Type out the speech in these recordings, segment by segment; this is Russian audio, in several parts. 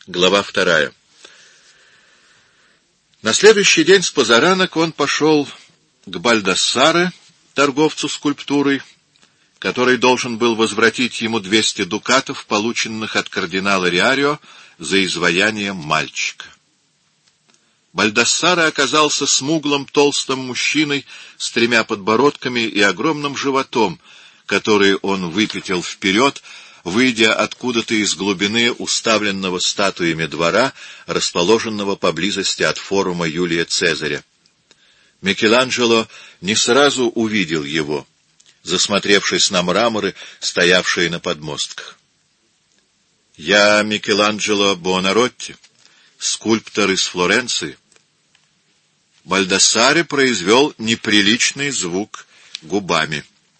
Глава 2. На следующий день с позаранок он пошел к Бальдассаре, торговцу скульптурой, который должен был возвратить ему 200 дукатов, полученных от кардинала Риарио за изваяние мальчика. Бальдассаре оказался смуглым толстым мужчиной с 3 подбородками и огромным животом, который он выпятил вперед, выйдя откуда-то из глубины уставленного статуями двора, расположенного поблизости от форума Юлия Цезаря. Микеланджело не сразу увидел его, засмотревшись на мраморы, стоявшие на подмостках. «Я Микеланджело Буонаротти, скульптор из Флоренции». Бальдассаре произвел неприличный звук губами.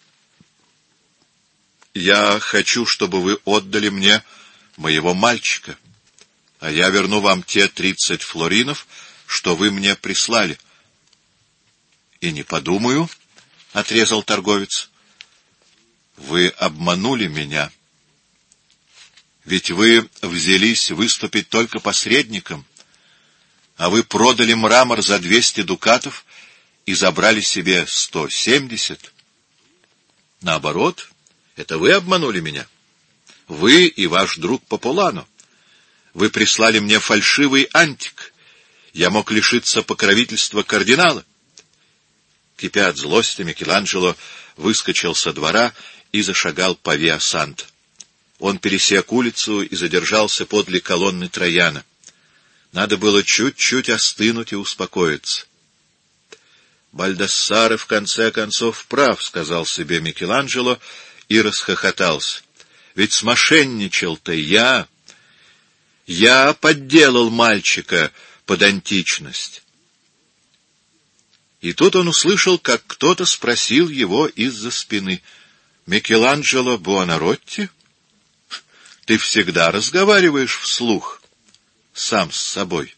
«Я хочу, чтобы вы отдали мне моего мальчика, а я верну вам те 30 флоринов, что вы мне прислали». «И не подумаю», — отрезал торговец. «Вы обманули меня. Ведь вы взялись выступить только посредником, а вы продали мрамор за 200 дукатов и забрали себе 170. Наоборот, это вы обманули меня. Вы и ваш друг Популано. Вы прислали мне фальшивый антик. Я мог лишиться покровительства кардинала». Кипя от злости, Микеланджело выскочил со двора и зашагал по Виа Санта. Он пересек улицу и задержался подле колонны Трояна. Надо было чуть-чуть остынуть и успокоиться. «Бальдассаре в конце концов прав», — сказал себе Микеланджело и расхохотался. «Ведь смошенничал-то я. Я подделал мальчика под античность». И тут он услышал, как кто-то спросил его из-за спины: «Микеланджело Буонаротти, ты всегда разговариваешь вслух, сам с собой?»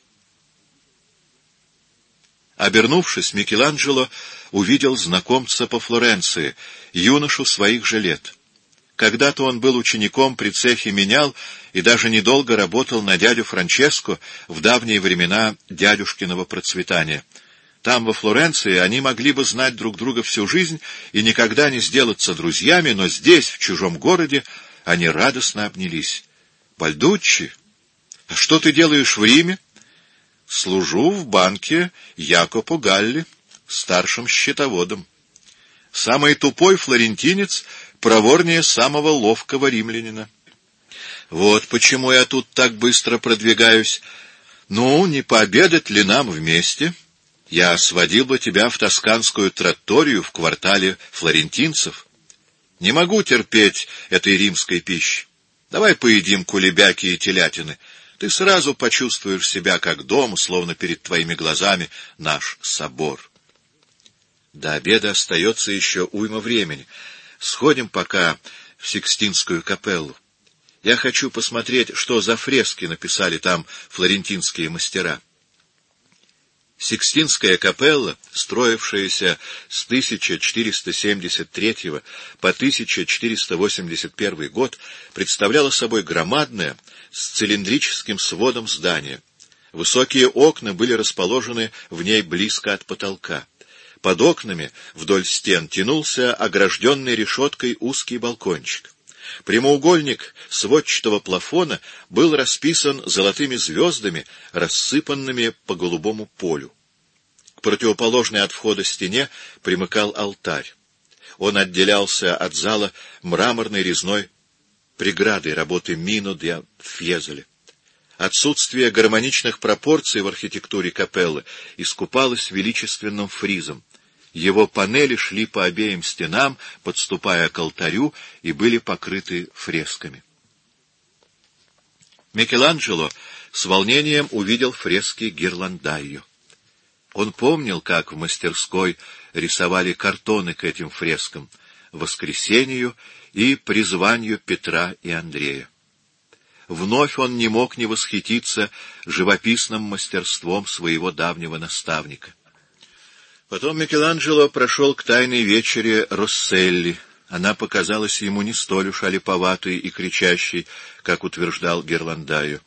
Обернувшись, Микеланджело увидел знакомца по Флоренции, юношу своих же лет. Когда-то он был учеником при цехе менял и даже недолго работал на дядю Франческо в давние времена дядюшкиного процветания. Там, во Флоренции, они могли бы знать друг друга всю жизнь и никогда не сделаться друзьями, но здесь, в чужом городе, они радостно обнялись. «Бальдуччи, а что ты делаешь в Риме?» «Служу в банке Якопо Галли, старшим счетоводом. Самый тупой флорентинец проворнее самого ловкого римлянина. Вот почему я тут так быстро продвигаюсь. Ну, не пообедать ли нам вместе? Я сводил бы тебя в тосканскую тратторию в квартале флорентинцев. Не могу терпеть этой римской пищи. Давай поедим кулебяки и телятины. Ты сразу почувствуешь себя как дома, словно перед твоими глазами наш собор». До обеда остается еще уйма времени. Сходим пока в Сикстинскую капеллу. Я хочу посмотреть, что за фрески написали там флорентинские мастера. Сикстинская капелла, строившаяся с 1473 по 1481 год, представляла собой громадное, с цилиндрическим сводом здание. Высокие окна были расположены в ней близко от потолка. Под окнами вдоль стен тянулся огражденный решеткой узкий балкончик. Прямоугольник сводчатого плафона был расписан золотыми звездами, рассыпанными по голубому полю. К противоположной от входа стене примыкал алтарь. Он отделялся от зала мраморной резной преградой работы Мино де Фьезоле. Отсутствие гармоничных пропорций в архитектуре капеллы искупалось величественным фризом. Его панели шли по обеим стенам, подступая к алтарю, и были покрыты фресками. Микеланджело с волнением увидел фрески Гирландайо. Он помнил, как в мастерской рисовали картоны к этим фрескам, Воскресению и призванию Петра и Андрея. Вновь он не мог не восхититься живописным мастерством своего давнего наставника. Потом Микеланджело прошел к тайной вечере Росселли. Она показалась ему не столь уж олиповатой и кричащей, как утверждал Гирландайо.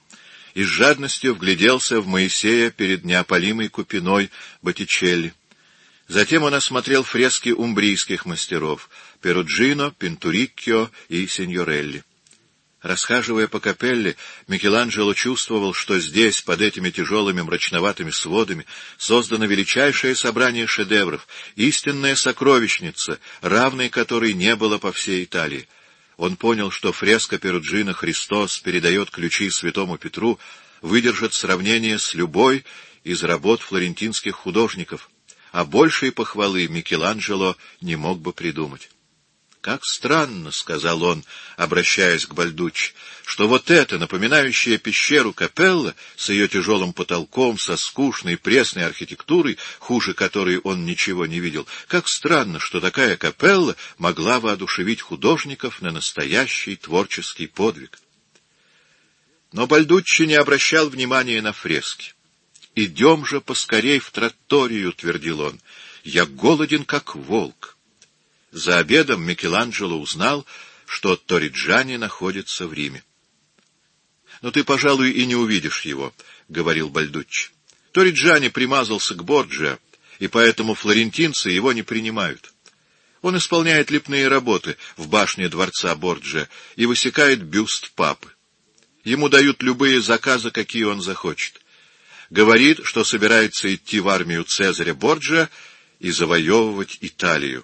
и с жадностью вгляделся в Моисея перед неопалимой купиной Боттичелли. Затем он осмотрел фрески умбрийских мастеров — Перуджино, Пинтуриккио и Синьорелли. Расхаживая по капелле, Микеланджело чувствовал, что здесь, под этими тяжелыми мрачноватыми сводами, создано величайшее собрание шедевров, истинная сокровищница, равной которой не было по всей Италии. Он понял, что фреска Перуджино «Христос передает ключи святому Петру» выдержит сравнение с любой из работ флорентинских художников, а большей похвалы Микеланджело не мог бы придумать. «Как странно, — сказал он, обращаясь к Бальдуччи, — что вот эта, напоминающая пещеру капелла, с ее тяжелым потолком, со скучной пресной архитектурой, хуже которой он ничего не видел, как странно, что такая капелла могла воодушевить художников на настоящий творческий подвиг». Но Бальдуччи не обращал внимания на фрески. «Идем же поскорей в тратторию, — твердил он, — я голоден, как волк». За обедом Микеланджело узнал, что Торриджани находится в Риме. «Но ты, пожалуй, и не увидишь его», — говорил Бальдуччи. «Торриджани примазался к Борджиа, и поэтому флорентинцы его не принимают. Он исполняет лепные работы в башне дворца Борджиа и высекает бюст папы. Ему дают любые заказы, какие он захочет. Говорит, что собирается идти в армию Цезаря Борджиа и завоевывать Италию».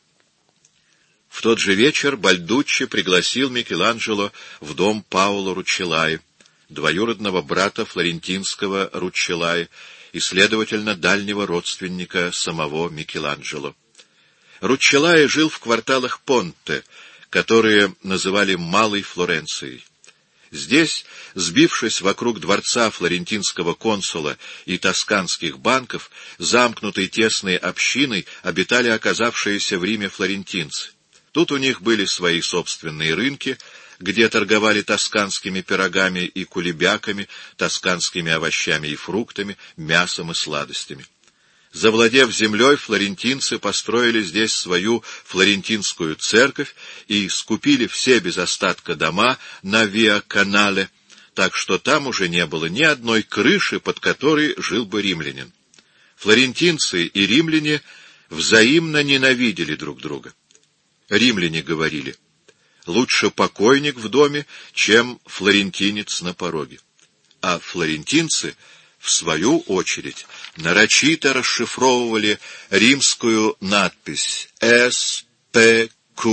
В тот же вечер Бальдуччи пригласил Микеланджело в дом Паоло Руччеллаи, двоюродного брата флорентинского Руччеллаи и, следовательно, дальнего родственника самого Микеланджело. Руччеллаи жил в кварталах Понте, которые называли Малой Флоренцией. Здесь, сбившись вокруг дворца флорентинского консула и тосканских банков, замкнутой тесной общиной обитали оказавшиеся в Риме флорентинцы. Тут у них были свои собственные рынки, где торговали тосканскими пирогами и кулебяками, тосканскими овощами и фруктами, мясом и сладостями. Завладев землей, флорентинцы построили здесь свою флорентинскую церковь и скупили все без остатка дома на Виа-Канале, так что там уже не было ни одной крыши, под которой жил бы римлянин. Флорентинцы и римляне взаимно ненавидели друг друга. Римляне говорили: лучше покойник в доме, чем флорентинец на пороге. А флорентинцы, в свою очередь, нарочито расшифровывали римскую надпись «СПQR».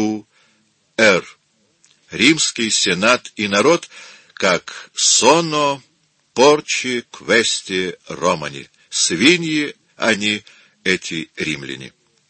Римский сенат и народ как «Sono porci questi Romani». Свиньи они, эти римляне.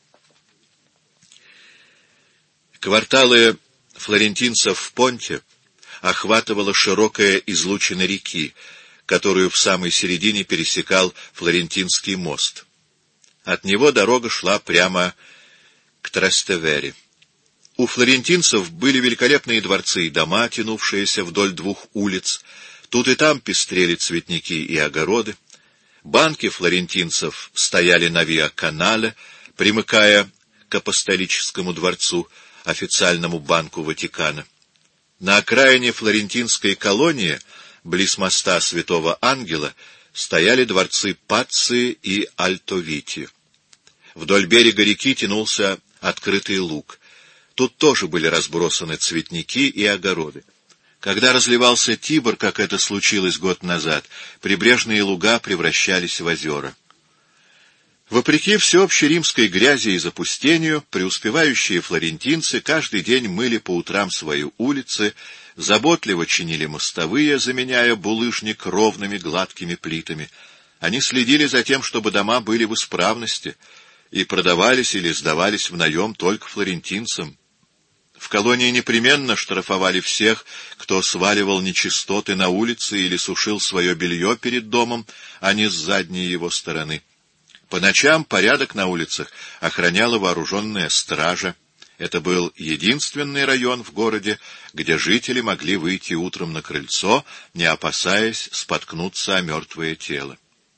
Кварталы флорентинцев в Понте охватывала широкая излучина реки, которую в самой середине пересекал Флорентинский мост. От него дорога шла прямо к Трастевере. У флорентинцев были великолепные дворцы и дома, тянувшиеся вдоль двух улиц. Тут и там пестрели цветники и огороды. Банки флорентинцев стояли на Виа-Канале, примыкая к апостолическому дворцу, официальному банку Ватикана. На окраине флорентинской колонии, близ моста Святого Ангела, стояли дворцы Пацци и Альтовити. Вдоль берега реки тянулся открытый луг. Тут тоже были разбросаны цветники и огороды. Когда разливался Тибр, как это случилось год назад, прибрежные луга превращались в озера. Вопреки всеобщей римской грязи и запустению, преуспевающие флорентинцы каждый день мыли по утрам свои улицы, заботливо чинили мостовые, заменяя булыжник ровными гладкими плитами. Они следили за тем, чтобы дома были в исправности, и продавались или сдавались в наем только флорентинцам. В колонии непременно штрафовали всех, кто сваливал нечистоты на улице или сушил свое белье перед домом, а не с задней его стороны. По ночам порядок на улицах охраняла вооруженная стража. Это был единственный район в городе, где жители могли выйти утром на крыльцо, не опасаясь споткнуться о мертвое тело.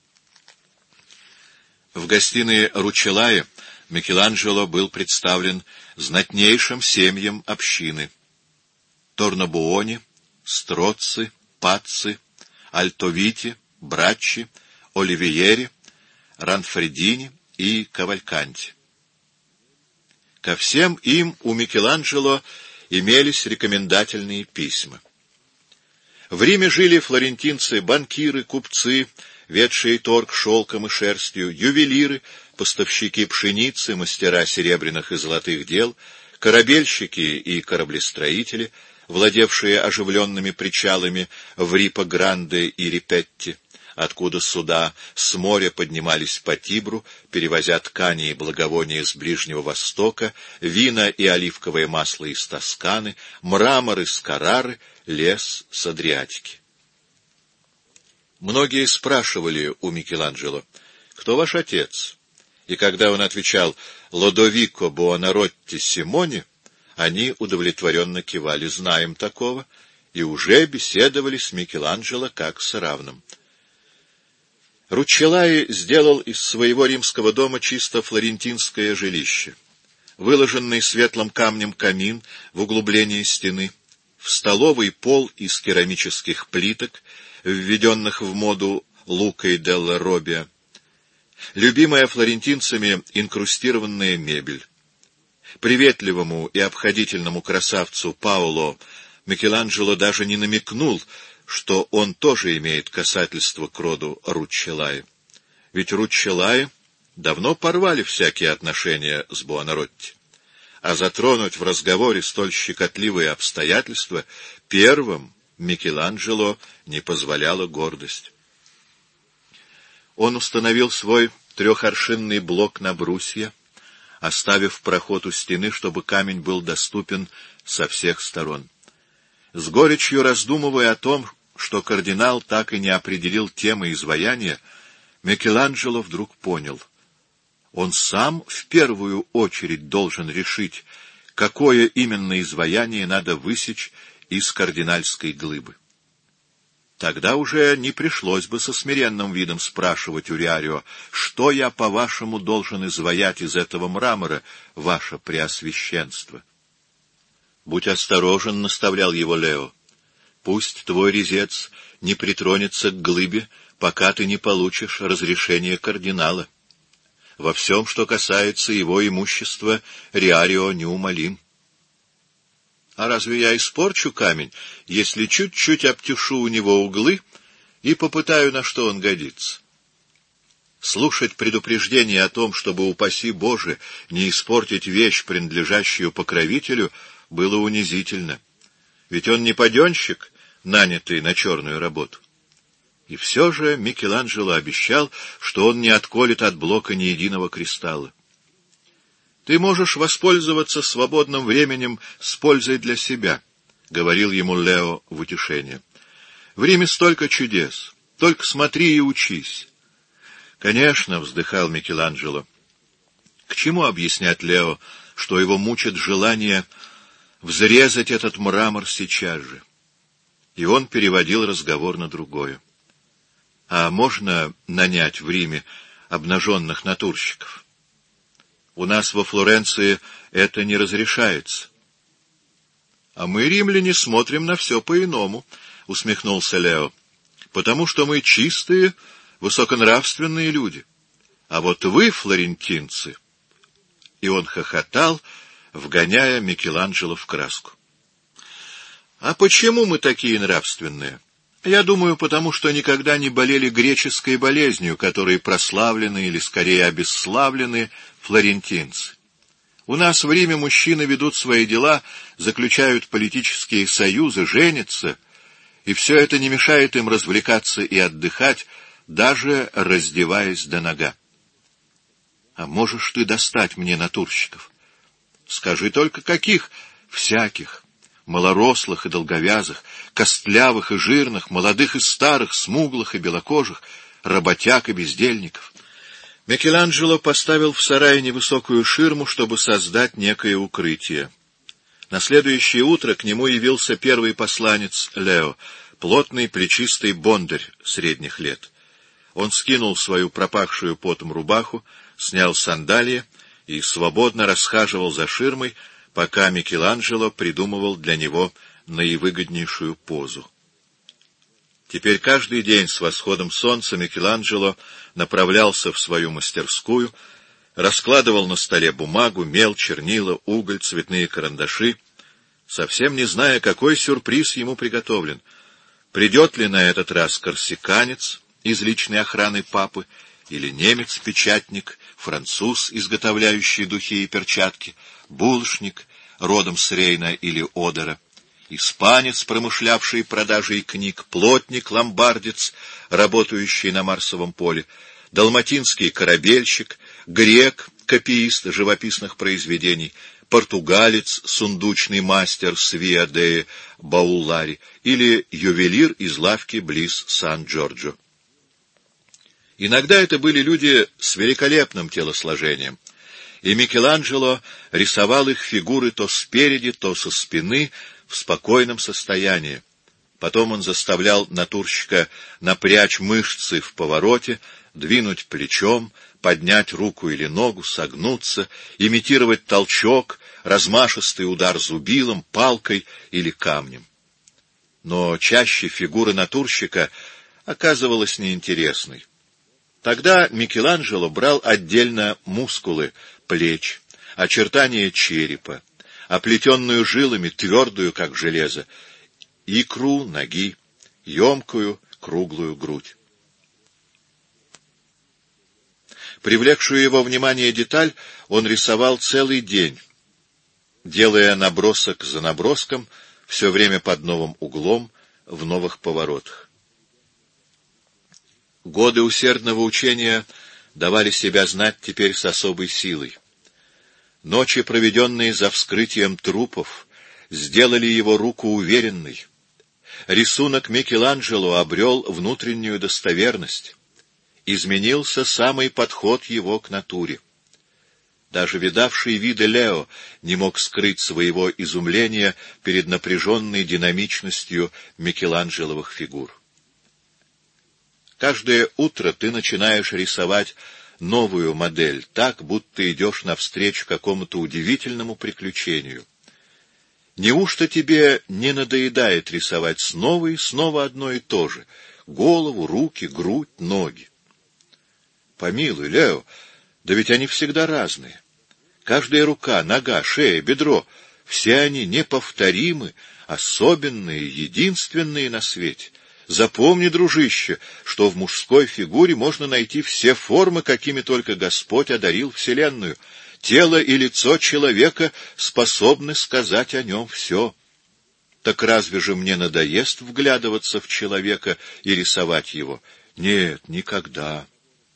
В гостиной Руччеллаи Микеланджело был представлен знатнейшим семьям общины: Торнабуони, Строцци, Пацци, Альтовити, Браччи, Оливиери, Ранфредини и Кавальканти. Ко всем им у Микеланджело имелись рекомендательные письма. В Риме жили флорентинцы, банкиры, купцы, ведшие торг шелком и шерстью, ювелиры, поставщики пшеницы, мастера серебряных и золотых дел, корабельщики и кораблестроители, владевшие оживленными причалами в Рипо-Гранде и Рипетти, откуда суда с моря поднимались по Тибру, перевозя ткани и благовония с Ближнего Востока, вина и оливковое масло из Тосканы, мрамор из Каррары, лес с Адриатики. Многие спрашивали у Микеланджело: «Кто ваш отец?» И когда он отвечал «Лодовико Буонаротти Симони», они удовлетворенно кивали: «Знаем такого», и уже беседовали с Микеланджело как с равным. Руччеллаи сделал из своего римского дома чисто флорентинское жилище. Выложенный светлым камнем камин в углублении стены, в столовой пол из керамических плиток, введенных в моду Лукой делла Роббиа, любимая флорентинцами инкрустированная мебель. Приветливому и обходительному красавцу Паоло Микеланджело даже не намекнул, что он тоже имеет касательство к роду Руччеллаи. Ведь Руччеллаи давно порвали всякие отношения с Буонаротти, а затронуть в разговоре столь щекотливые обстоятельства первым Микеланджело не позволяла гордость. Он установил свой трехаршинный блок на брусья, оставив проход у стены, чтобы камень был доступен со всех сторон. С горечью раздумывая о том, что кардинал так и не определил темы изваяния, Микеланджело вдруг понял: он сам в первую очередь должен решить, какое именно изваяние надо высечь из кардинальской глыбы. Тогда уже не пришлось бы со смиренным видом спрашивать у Риарио: «Что я, по-вашему, должен изваять из этого мрамора, ваше преосвященство?» «Будь осторожен», — наставлял его Лео. «Пусть твой резец не притронется к глыбе, пока ты не получишь разрешения кардинала. Во всем, что касается его имущества, Риарио неумолим». «А разве я испорчу камень, если чуть-чуть обтешу у него углы и попытаю, на что он годится?» Слушать предупреждение о том, чтобы, упаси Боже, не испортить вещь, принадлежащую покровителю, было унизительно. Ведь он не паденщик, нанятый на черную работу. И все же Микеланджело обещал, что он не отколет от блока ни единого кристалла. «Ты можешь воспользоваться свободным временем с пользой для себя», — говорил ему Лео в утешение. «В Риме столько чудес, только смотри и учись». «Конечно», — вздыхал Микеланджело. К чему объяснять Лео, что его мучит желание взрезать этот мрамор сейчас же? И он переводил разговор на другое. «А можно нанять в Риме обнаженных натурщиков? У нас во Флоренции это не разрешается». «А мы, римляне, смотрим на все по-иному», — усмехнулся Лео, «потому что мы чистые, высоконравственные люди. А вот вы, флорентинцы...» И он хохотал, вгоняя Микеланджело в краску. «А почему мы такие нравственные? Я думаю, потому что никогда не болели греческой болезнью, которой прославлены или, скорее, обесславлены флорентинцы. У нас в Риме мужчины ведут свои дела, заключают политические союзы, женятся, и все это не мешает им развлекаться и отдыхать, даже раздеваясь до нога. А можешь ты достать мне натурщиков? Скажи только, каких? Всяких. Малорослых и долговязых, костлявых и жирных, молодых и старых, смуглых и белокожих, работяг и бездельников. Микеланджело поставил в сарае невысокую ширму, чтобы создать некое укрытие. На следующее утро к нему явился первый посланец Лео, плотный плечистый бондарь средних лет. Он скинул свою пропахшую потом рубаху, снял сандалии и свободно расхаживал за ширмой, пока Микеланджело придумывал для него наивыгоднейшую позу. Теперь каждый день с восходом солнца Микеланджело направлялся в свою мастерскую, раскладывал на столе бумагу, мел, чернила, уголь, цветные карандаши, совсем не зная, какой сюрприз ему приготовлен. Придет ли на этот раз корсиканец из личной охраны папы, или немец-печатник, француз, изготовляющий духи и перчатки, булочник, родом с Рейна или Одера, испанец, промышлявший продажей книг, плотник, ломбардец, работающий на Марсовом поле, далматинский корабельщик, грек, копиист живописных произведений, португалец, сундучный мастер с Виа де Баулари или ювелир из лавки близ Сан-Джорджо. Иногда это были люди с великолепным телосложением, и Микеланджело рисовал их фигуры то спереди, то со спины в спокойном состоянии. Потом он заставлял натурщика напрячь мышцы в повороте, двинуть плечом, поднять руку или ногу, согнуться, имитировать толчок, размашистый удар зубилом, палкой или камнем. Но чаще фигура натурщика оказывалась неинтересной. Тогда Микеланджело брал отдельно мускулы плеч, очертания черепа, оплетенную жилами, твердую, как железо, икру ноги, емкую, круглую грудь. Привлекшую его внимание деталь он рисовал целый день, делая набросок за наброском, все время под новым углом, в новых поворотах. Годы усердного учения давали себя знать теперь с особой силой. Ночи, проведенные за вскрытием трупов, сделали его руку уверенной. Рисунок Микеланджело обрел внутреннюю достоверность. Изменился самый подход его к натуре. Даже видавший виды Лео не мог скрыть своего изумления перед напряженной динамичностью Микеланджеловых фигур. Каждое утро ты начинаешь рисовать новую модель, так, будто идешь навстречу какому-то удивительному приключению. Неужто тебе не надоедает рисовать снова и снова одно и то же — голову, руки, грудь, ноги? Помилуй, Лео, да ведь они всегда разные. Каждая рука, нога, шея, бедро — все они неповторимы, особенные, единственные на свете. Запомни, дружище, что в мужской фигуре можно найти все формы, какими только Господь одарил Вселенную. Тело и лицо человека способны сказать о нем все. Так разве же мне надоест вглядываться в человека и рисовать его? Нет, никогда.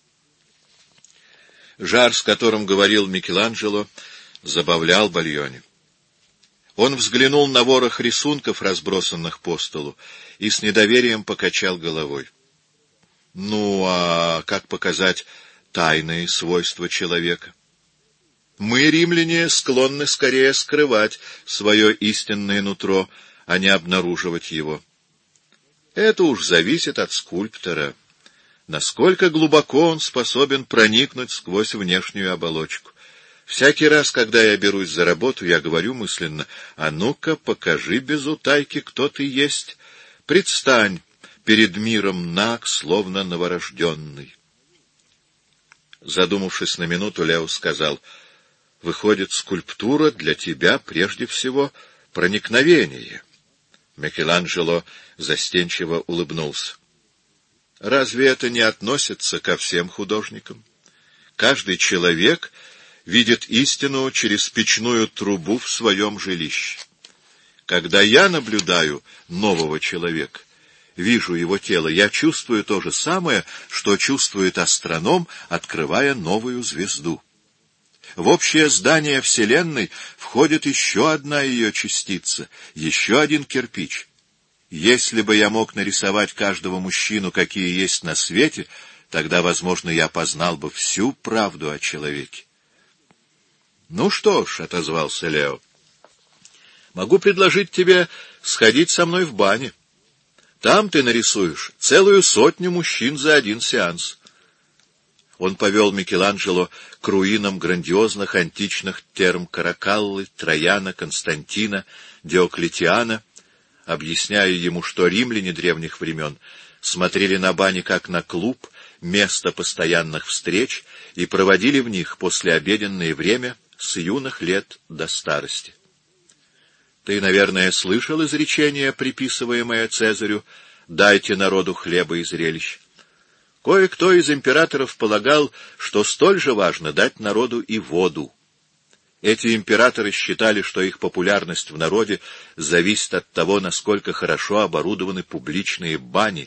Жар, с которым говорил Микеланджело, забавлял Бальони. Он взглянул на ворох рисунков, разбросанных по столу, и с недоверием покачал головой. Ну, а как показать тайные свойства человека? Мы, римляне, склонны скорее скрывать свое истинное нутро, а не обнаруживать его. Это уж зависит от скульптора. Насколько глубоко он способен проникнуть сквозь внешнюю оболочку. Всякий раз, когда я берусь за работу, я говорю мысленно: «А ну-ка, покажи без утайки, кто ты есть. Предстань перед миром наг, словно новорожденный». Задумавшись на минуту, Лео сказал: «Выходит, скульптура для тебя прежде всего проникновение». Микеланджело застенчиво улыбнулся. «Разве это не относится ко всем художникам? Каждый человек видит истину через печную трубу в своем жилище. Когда я наблюдаю нового человека, вижу его тело, я чувствую то же самое, что чувствует астроном, открывая новую звезду. В общее здание Вселенной входит еще одна ее частица, еще один кирпич. Если бы я мог нарисовать каждого мужчину, какие есть на свете, тогда, возможно, я познал бы всю правду о человеке». «Ну что ж», — отозвался Лео, — «могу предложить тебе сходить со мной в бане. Там ты нарисуешь целую 100 мужчин за один сеанс». Он повел Микеланджело к руинам грандиозных античных терм Каракаллы, Трояна, Константина, Диоклетиана, объясняя ему, что римляне древних времен смотрели на бани как на клуб, место постоянных встреч, и проводили в них послеобеденное время с юных лет до старости. Ты, наверное, слышал изречение, приписываемое Цезарю: «Дайте народу хлеба и зрелищ». Кое-кто из императоров полагал, что столь же важно дать народу и воду. Эти императоры считали, что их популярность в народе зависит от того, насколько хорошо оборудованы публичные бани.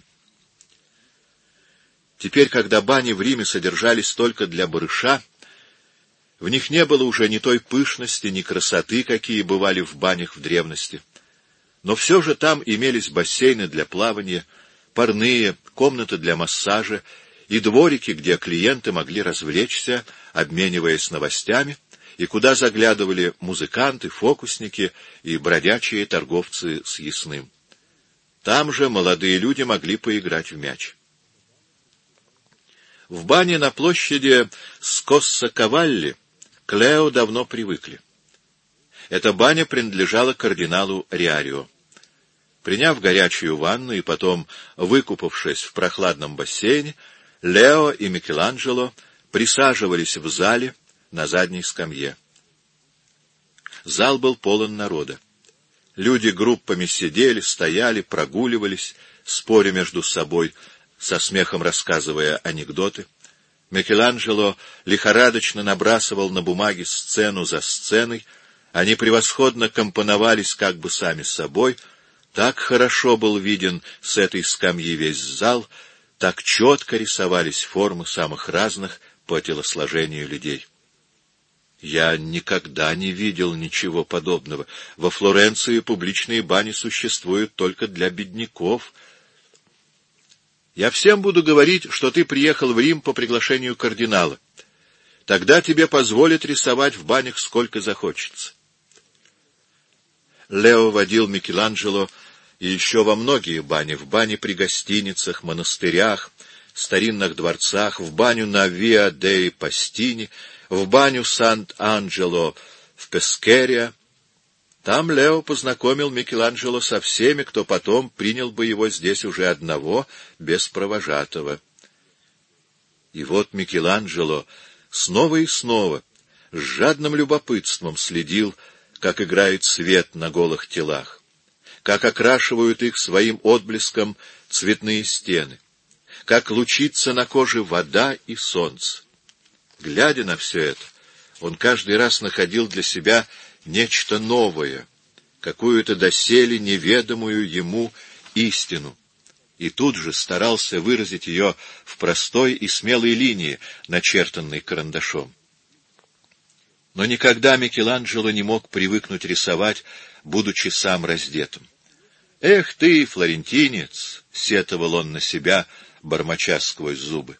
Теперь, когда бани в Риме содержались только для барыша, в них не было уже ни той пышности, ни красоты, какие бывали в банях в древности. Но все же там имелись бассейны для плавания, парные, комнаты для массажа и дворики, где клиенты могли развлечься, обмениваясь новостями, и куда заглядывали музыканты, фокусники и бродячие торговцы с ясным. Там же молодые люди могли поиграть в мяч. В бане на площади Скосса-Кавалли к Лео давно привыкли. Эта баня принадлежала кардиналу Риарио. Приняв горячую ванну и потом выкупавшись в прохладном бассейне, Лео и Микеланджело присаживались в зале на задней скамье. Зал был полон народа. Люди группами сидели, стояли, прогуливались, споря между собой, со смехом рассказывая анекдоты. Микеланджело лихорадочно набрасывал на бумаге сцену за сценой. Они превосходно компоновались как бы сами с собой. Так хорошо был виден с этой скамьи весь зал, так четко рисовались формы самых разных по телосложению людей. Я никогда не видел ничего подобного. Во Флоренции публичные бани существуют только для бедняков. Я всем буду говорить, что ты приехал в Рим по приглашению кардинала. Тогда тебе позволят рисовать в банях сколько захочется. Лео водил Микеланджело и еще во многие бани, в бани при гостиницах, монастырях, старинных дворцах, в баню на Виа деи Пастини, в баню Сант-Анджело в Пескерия. Там Лео познакомил Микеланджело со всеми, кто потом принял бы его здесь уже одного, без провожатого. И вот Микеланджело снова и снова с жадным любопытством следил, как играет свет на голых телах, как окрашивают их своим отблеском цветные стены, как лучится на коже вода и солнце. Глядя на все это, он каждый раз находил для себя нечто новое, какую-то доселе неведомую ему истину, и тут же старался выразить ее в простой и смелой линии, начертанной карандашом. Но никогда Микеланджело не мог привыкнуть рисовать, будучи сам раздетым. «Эх ты, флорентинец!» — сетовал он на себя, бормоча сквозь зубы.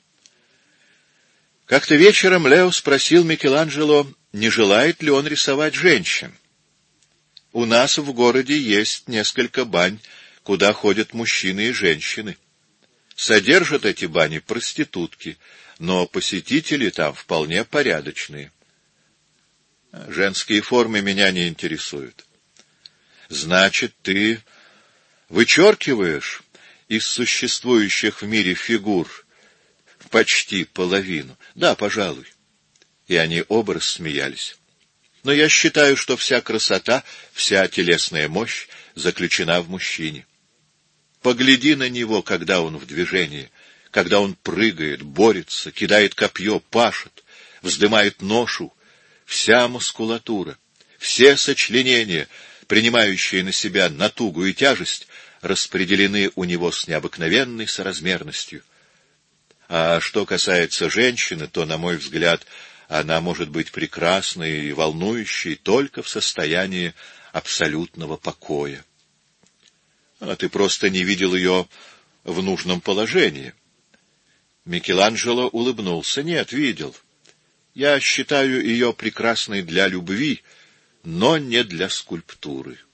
Как-то вечером Лео спросил Микеланджело, не желает ли он рисовать женщин. «У нас в городе есть несколько бань, куда ходят мужчины и женщины. Содержат эти бани проститутки, но посетители там вполне порядочные. Женские формы меня не интересуют». «Значит, ты вычеркиваешь из существующих в мире фигур почти половину?» «Да, пожалуй». И они оба рассмеялись. «Но я считаю, что вся красота, вся телесная мощь заключена в мужчине. Погляди на него, когда он в движении, когда он прыгает, борется, кидает копье, пашет, вздымает ношу. Вся мускулатура, все сочленения, принимающие на себя натугу и тяжесть, распределены у него с необыкновенной соразмерностью. А что касается женщины, то, на мой взгляд, она может быть прекрасной и волнующей только в состоянии абсолютного покоя. А ты просто не видел ее в нужном положении». Микеланджело улыбнулся. «Нет, видел. Я считаю ее прекрасной для любви, но не для скульптуры».